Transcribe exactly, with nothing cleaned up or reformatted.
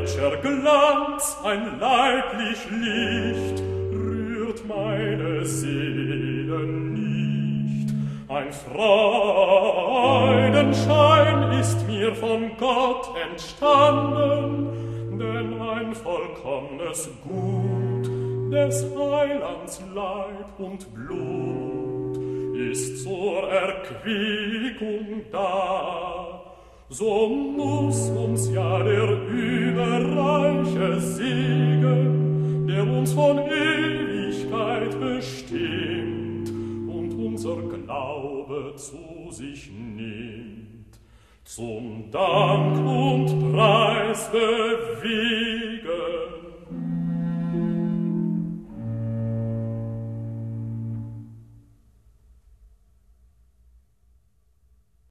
irdischer Glanz, ein leiblich Licht, rührt meine Seele nicht. Ein Freudenschein ist mir von Gott entstanden, denn ein vollkommnes Gut des Heilands Leib und Blut ist zur Erquickung da. So muss uns ja der überreiche Segen, der uns von Ewigkeit bestimmt und unser Glaube zu sich nimmt, zum Dank und Preis bewegt.